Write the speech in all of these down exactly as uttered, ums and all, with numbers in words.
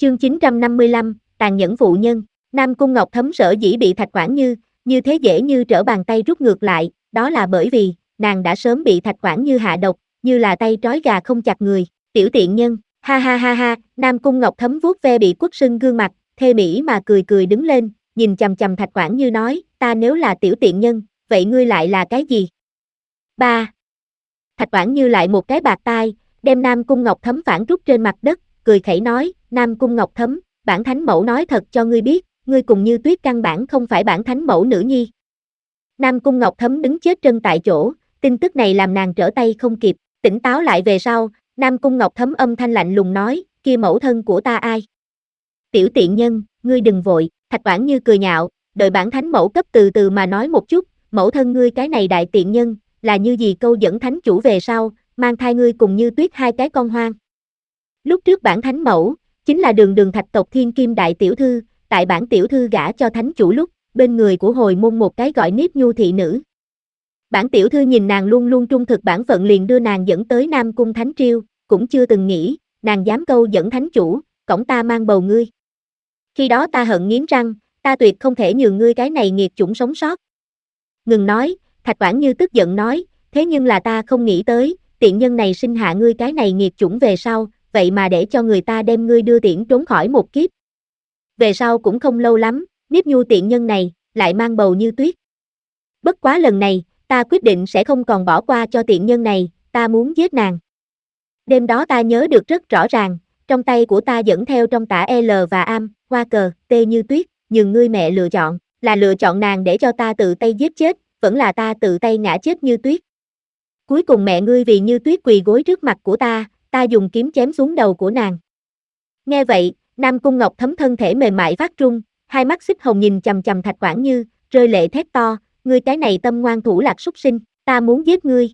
Chương chín trăm năm mươi lăm, tàn nhẫn phụ nhân. Nam Cung Ngọc Thấm sở dĩ bị Thạch Quảng Như, như thế dễ như trở bàn tay rút ngược lại, đó là bởi vì, nàng đã sớm bị Thạch Quảng Như hạ độc, như là tay trói gà không chặt người, tiểu tiện nhân, ha ha ha ha, Nam Cung Ngọc Thấm vuốt ve bị quất sưng gương mặt, thê mỹ mà cười cười đứng lên, nhìn chằm chằm Thạch Quảng Như nói, ta nếu là tiểu tiện nhân, vậy ngươi lại là cái gì? Ba. Thạch Quảng Như lại một cái bạt tai, đem Nam Cung Ngọc Thấm phản rút trên mặt đất, cười khẩy nói, Nam Cung Ngọc Thấm, bản thánh mẫu nói thật cho ngươi biết, ngươi cùng Như Tuyết căn bản không phải bản thánh mẫu nữ nhi. Nam Cung Ngọc Thấm đứng chết chân tại chỗ, tin tức này làm nàng trở tay không kịp, tỉnh táo lại về sau, Nam Cung Ngọc Thấm âm thanh lạnh lùng nói, kia mẫu thân của ta ai? Tiểu tiện nhân, ngươi đừng vội, Thạch Quảng Như cười nhạo, đợi bản thánh mẫu cấp từ từ mà nói một chút, mẫu thân ngươi cái này đại tiện nhân, là như gì câu dẫn thánh chủ về sau, mang thai ngươi cùng Như Tuyết hai cái con hoang. Lúc trước bản thánh mẫu, chính là đường đường thạch tộc thiên kim đại tiểu thư, tại bản tiểu thư gả cho thánh chủ lúc, bên người của hồi môn một cái gọi Niếp Nhu thị nữ. Bản tiểu thư nhìn nàng luôn luôn trung thực bản phận liền đưa nàng dẫn tới Nam Cung Thánh Triêu, cũng chưa từng nghĩ, nàng dám câu dẫn thánh chủ, cổng ta mang bầu ngươi. Khi đó ta hận nghiến răng, ta tuyệt không thể nhường ngươi cái này nghiệt chủng sống sót. Ngừng nói, Thạch Quảng Như tức giận nói, thế nhưng là ta không nghĩ tới, tiện nhân này sinh hạ ngươi cái này nghiệt chủng về sau, vậy mà để cho người ta đem ngươi đưa tiễn trốn khỏi một kiếp. Về sau cũng không lâu lắm, Niếp Nhu tiện nhân này, lại mang bầu Như Tuyết. Bất quá lần này, ta quyết định sẽ không còn bỏ qua cho tiện nhân này, ta muốn giết nàng. Đêm đó ta nhớ được rất rõ ràng, trong tay của ta dẫn theo trong tả L và am, hoa cờ, T Như Tuyết, nhường ngươi mẹ lựa chọn, là lựa chọn nàng để cho ta tự tay giết chết, vẫn là ta tự tay ngã chết Như Tuyết. Cuối cùng mẹ ngươi vì Như Tuyết quỳ gối trước mặt của ta, ta dùng kiếm chém xuống đầu của nàng. Nghe vậy, Nam Cung Ngọc Thấm thân thể mềm mại phát run, hai mắt xích hồng nhìn chằm chằm Thạch Quảng Như, rơi lệ thét to, ngươi cái này tâm ngoan thủ lạc súc sinh, ta muốn giết ngươi.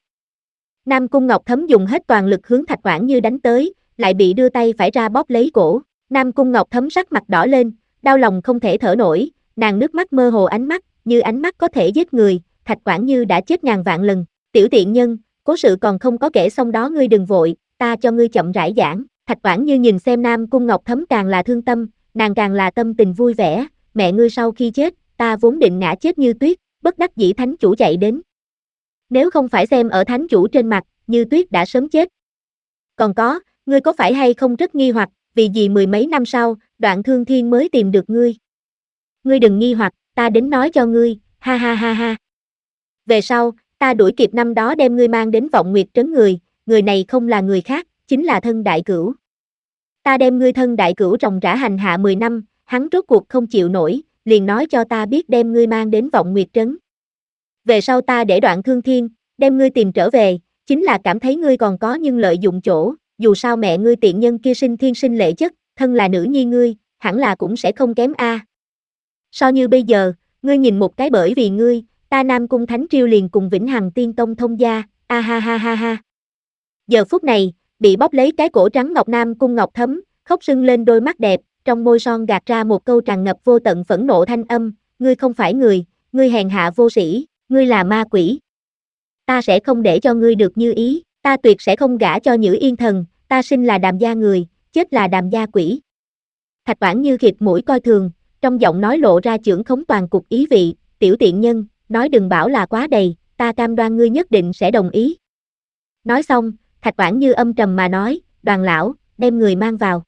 Nam Cung Ngọc Thấm dùng hết toàn lực hướng Thạch Quảng Như đánh tới, lại bị đưa tay phải ra bóp lấy cổ. Nam Cung Ngọc Thấm sắc mặt đỏ lên, đau lòng không thể thở nổi, nàng nước mắt mơ hồ ánh mắt, như ánh mắt có thể giết người, Thạch Quảng Như đã chết ngàn vạn lần. Tiểu tiện nhân, cố sự còn không có kể xong đó ngươi đừng vội, ta cho ngươi chậm rãi giảng. Thạch Quảng Như nhìn xem Nam Cung Ngọc Thấm càng là thương tâm, nàng càng là tâm tình vui vẻ, mẹ ngươi sau khi chết, ta vốn định ngã chết Như Tuyết, bất đắc dĩ thánh chủ chạy đến. Nếu không phải xem ở thánh chủ trên mặt, Như Tuyết đã sớm chết. Còn có, ngươi có phải hay không rất nghi hoặc, vì gì mười mấy năm sau, Đoạn Thương Thiên mới tìm được ngươi. Ngươi đừng nghi hoặc, ta đến nói cho ngươi, ha ha ha ha. Về sau, ta đuổi kịp năm đó đem ngươi mang đến Vọng Nguyệt Trấn người, người này không là người khác, chính là thân đại cửu. Ta đem ngươi thân đại cửu ròng rã hành hạ mười năm, hắn rốt cuộc không chịu nổi, liền nói cho ta biết đem ngươi mang đến Vọng Nguyệt Trấn. Về sau ta để Đoạn Thương Thiên, đem ngươi tìm trở về, chính là cảm thấy ngươi còn có nhưng lợi dụng chỗ, dù sao mẹ ngươi tiện nhân kia sinh thiên sinh lệ chất, thân là nữ nhi ngươi, hẳn là cũng sẽ không kém a. So như bây giờ, ngươi nhìn một cái bởi vì ngươi, ta Nam Cung Thánh Triêu liền cùng Vĩnh Hằng Tiên Tông thông gia, a ha ha ha ha. Giờ phút này, bị bóp lấy cái cổ trắng ngọc Nam Cung Ngọc Thấm, khóc sưng lên đôi mắt đẹp, trong môi son gạt ra một câu tràn ngập vô tận phẫn nộ thanh âm, ngươi không phải người, ngươi hèn hạ vô sĩ, ngươi là ma quỷ. Ta sẽ không để cho ngươi được như ý, ta tuyệt sẽ không gả cho Nhữ Yên Thần, ta sinh là Đàm gia người, chết là Đàm gia quỷ. Thạch Quảng Như khịt mũi coi thường, trong giọng nói lộ ra chưởng khống toàn cục ý vị, tiểu tiện nhân, nói đừng bảo là quá đầy, ta cam đoan ngươi nhất định sẽ đồng ý. Nói xong, Thạch Quảng Như âm trầm mà nói, Đoàn lão, đem người mang vào.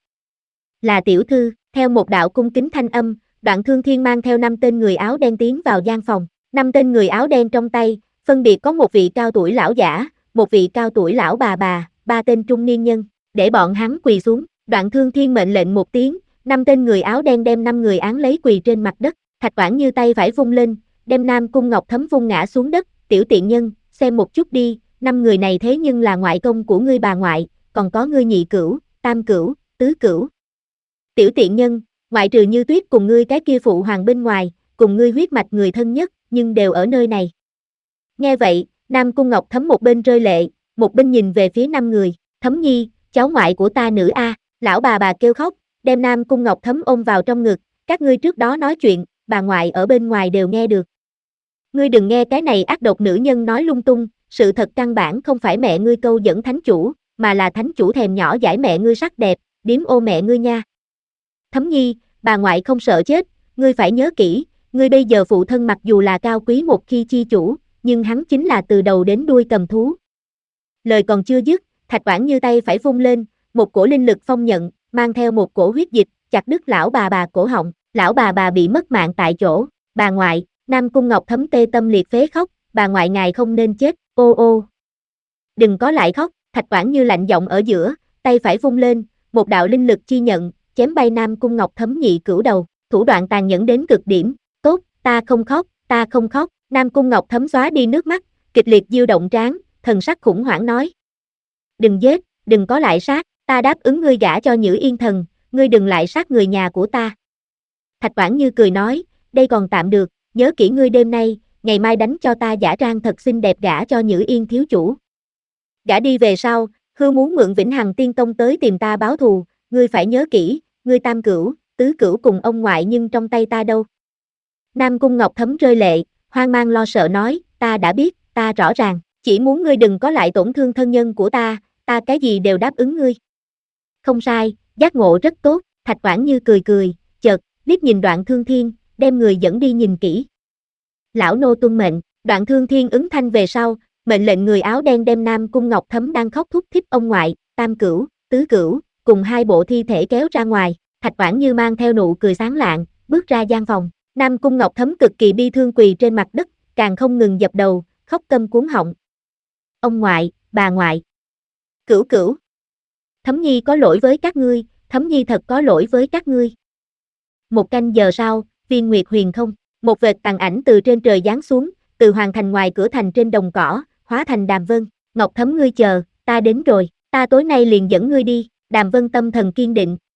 Là tiểu thư, theo một đạo cung kính thanh âm, Đoạn Thương Thiên mang theo năm tên người áo đen tiến vào gian phòng, năm tên người áo đen trong tay, phân biệt có một vị cao tuổi lão giả, một vị cao tuổi lão bà bà, ba tên trung niên nhân, để bọn hắn quỳ xuống, Đoạn Thương Thiên mệnh lệnh một tiếng, năm tên người áo đen đem năm người án lấy quỳ trên mặt đất, Thạch Quảng Như tay phải vung lên, đem Nam Cung Ngọc Thấm vung ngã xuống đất, tiểu tiện nhân, xem một chút đi, năm người này thế nhưng là ngoại công của ngươi bà ngoại, còn có ngươi nhị cửu, tam cửu, tứ cửu. Tiểu tiện nhân, ngoại trừ Như Tuyết cùng ngươi cái kia phụ hoàng bên ngoài, cùng ngươi huyết mạch người thân nhất, nhưng đều ở nơi này. Nghe vậy, Nam Cung Ngọc Thấm một bên rơi lệ, một bên nhìn về phía năm người, Thấm nhi, cháu ngoại của ta nữ a, lão bà bà kêu khóc, đem Nam Cung Ngọc Thấm ôm vào trong ngực, các ngươi trước đó nói chuyện, bà ngoại ở bên ngoài đều nghe được. Ngươi đừng nghe cái này ác độc nữ nhân nói lung tung, sự thật căn bản không phải mẹ ngươi câu dẫn thánh chủ, mà là thánh chủ thèm nhỏ giải mẹ ngươi sắc đẹp, điếm ô mẹ ngươi nha. Thấm Nhi, bà ngoại không sợ chết, ngươi phải nhớ kỹ, ngươi bây giờ phụ thân mặc dù là cao quý một khi chi chủ, nhưng hắn chính là từ đầu đến đuôi cầm thú. Lời còn chưa dứt, Thạch Oản Như tay phải vung lên, một cổ linh lực phong nhận, mang theo một cổ huyết dịch, chặt đứt lão bà bà cổ họng, lão bà bà bị mất mạng tại chỗ. Bà ngoại, Nam Cung Ngọc Thấm tê tâm liệt phế khóc, bà ngoại ngài không nên chết, ô ô. Đừng có lại khóc, Thạch Oản Như lạnh giọng ở giữa, tay phải vung lên, một đạo linh lực chi nhận, chém bay Nam Cung Ngọc Thấm nhị cửu đầu, thủ đoạn tàn nhẫn đến cực điểm. Tốt, ta không khóc, ta không khóc. Nam Cung Ngọc Thấm xóa đi nước mắt, kịch liệt diêu động trán, thần sắc khủng hoảng nói: đừng giết, đừng có lại sát, ta đáp ứng ngươi gả cho Nhữ Yên Thần, ngươi đừng lại sát người nhà của ta. Thạch Oản Như cười nói: đây còn tạm được, nhớ kỹ ngươi đêm nay, ngày mai đánh cho ta giả trang thật xinh đẹp gả cho Nhữ Yên thiếu chủ. Gả đi về sau, hư muốn mượn Vĩnh Hằng Tiên Tông tới tìm ta báo thù, ngươi phải nhớ kỹ, ngươi tam cửu, tứ cửu cùng ông ngoại nhưng trong tay ta đâu. Nam Cung Ngọc Thấm rơi lệ, hoang mang lo sợ nói: ta đã biết, ta rõ ràng, chỉ muốn ngươi đừng có lại tổn thương thân nhân của ta, ta cái gì đều đáp ứng ngươi. Không sai, giác ngộ rất tốt. Thạch Oản Như cười cười, chợt liếc nhìn Đoạn Thương Thiên, đem người dẫn đi nhìn kỹ. Lão nô tuân mệnh. Đoạn Thương Thiên ứng thanh về sau, mệnh lệnh người áo đen đem Nam Cung Ngọc Thấm đang khóc thúc thích ông ngoại, tam cửu, tứ cửu, cùng hai bộ thi thể kéo ra ngoài. Thạch Oản Như mang theo nụ cười sáng lạng, bước ra gian phòng. Nam Cung Ngọc Thấm cực kỳ bi thương quỳ trên mặt đất, càng không ngừng dập đầu, khóc câm cuống họng. Ông ngoại, bà ngoại, cửu cửu, Thấm Nhi có lỗi với các ngươi, Thấm Nhi thật có lỗi với các ngươi. Một canh giờ sau, Viên Nguyệt Huyền không, một vệt tàn ảnh từ trên trời giáng xuống, từ hoàng thành ngoài cửa thành trên đồng cỏ, hóa thành Đàm Vân. Ngọc Thấm ngươi chờ, ta đến rồi, ta tối nay liền dẫn ngươi đi. Đàm Vân tâm thần kiên định,